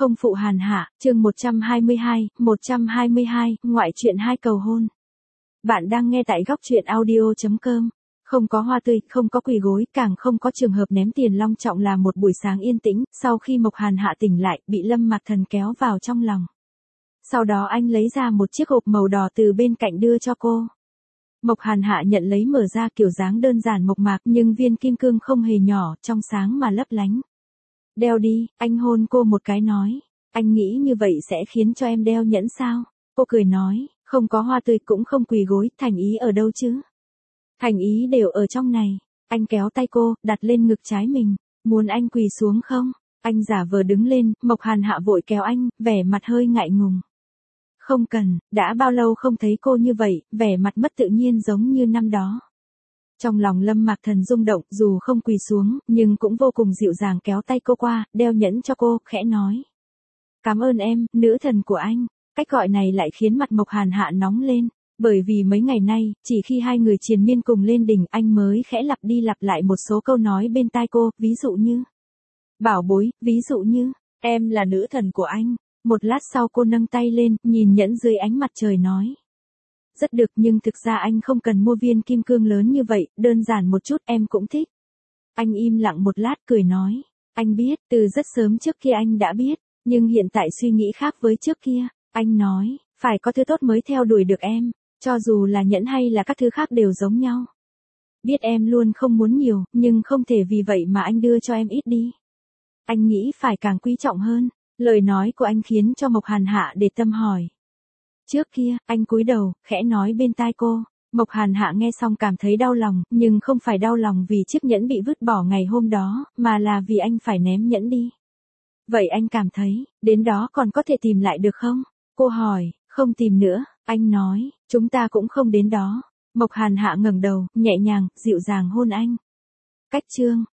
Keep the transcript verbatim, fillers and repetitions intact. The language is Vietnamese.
Không phụ Hàn Hạ, chương một trăm hai mươi hai, một trăm hai mươi hai, ngoại truyện hai cầu hôn. Bạn đang nghe tại góc truyện audio chấm com. Không có hoa tươi, không có quỳ gối, càng không có trường hợp ném tiền long trọng là một buổi sáng yên tĩnh, sau khi Mộc Hàn Hạ tỉnh lại, bị Lâm Mạc Thần kéo vào trong lòng. Sau đó anh lấy ra một chiếc hộp màu đỏ từ bên cạnh đưa cho cô. Mộc Hàn Hạ nhận lấy mở ra, kiểu dáng đơn giản mộc mạc nhưng viên kim cương không hề nhỏ, trong sáng mà lấp lánh. Đeo đi, anh hôn cô một cái nói. Anh nghĩ như vậy sẽ khiến cho em đeo nhẫn sao? Cô cười nói, không có hoa tươi cũng không quỳ gối, thành ý ở đâu chứ? Thành ý đều ở trong này. Anh kéo tay cô, đặt lên ngực trái mình. Muốn anh quỳ xuống không? Anh giả vờ đứng lên, Mộc Hàn Hạ vội kéo anh, vẻ mặt hơi ngại ngùng. Không cần, đã bao lâu không thấy cô như vậy, vẻ mặt mất tự nhiên giống như năm đó. Trong lòng Lâm Mạc Thần rung động, dù không quỳ xuống, nhưng cũng vô cùng dịu dàng kéo tay cô qua, đeo nhẫn cho cô, khẽ nói. Cảm ơn em, nữ thần của anh. Cách gọi này lại khiến mặt Mộc Hàn Hạ nóng lên, bởi vì mấy ngày nay, chỉ khi hai người triền miên cùng lên đỉnh anh mới khẽ lặp đi lặp lại một số câu nói bên tai cô, ví dụ như bảo bối, ví dụ như, em là nữ thần của anh. Một lát sau cô nâng tay lên, nhìn nhẫn dưới ánh mặt trời nói. Rất được, nhưng thực ra anh không cần mua viên kim cương lớn như vậy, đơn giản một chút em cũng thích. Anh im lặng một lát cười nói. Anh biết, từ rất sớm trước kia anh đã biết, nhưng hiện tại suy nghĩ khác với trước kia. Anh nói, phải có thứ tốt mới theo đuổi được em, cho dù là nhẫn hay là các thứ khác đều giống nhau. Biết em luôn không muốn nhiều, nhưng không thể vì vậy mà anh đưa cho em ít đi. Anh nghĩ phải càng quý trọng hơn. Lời nói của anh khiến cho Mộc Hàn Hạ để tâm hỏi. Trước kia, anh cúi đầu, khẽ nói bên tai cô. Mộc Hàn Hạ nghe xong cảm thấy đau lòng, nhưng không phải đau lòng vì chiếc nhẫn bị vứt bỏ ngày hôm đó, mà là vì anh phải ném nhẫn đi. Vậy anh cảm thấy, đến đó còn có thể tìm lại được không? Cô hỏi, không tìm nữa, anh nói, chúng ta cũng không đến đó. Mộc Hàn Hạ ngẩng đầu, nhẹ nhàng, dịu dàng hôn anh. Cách chương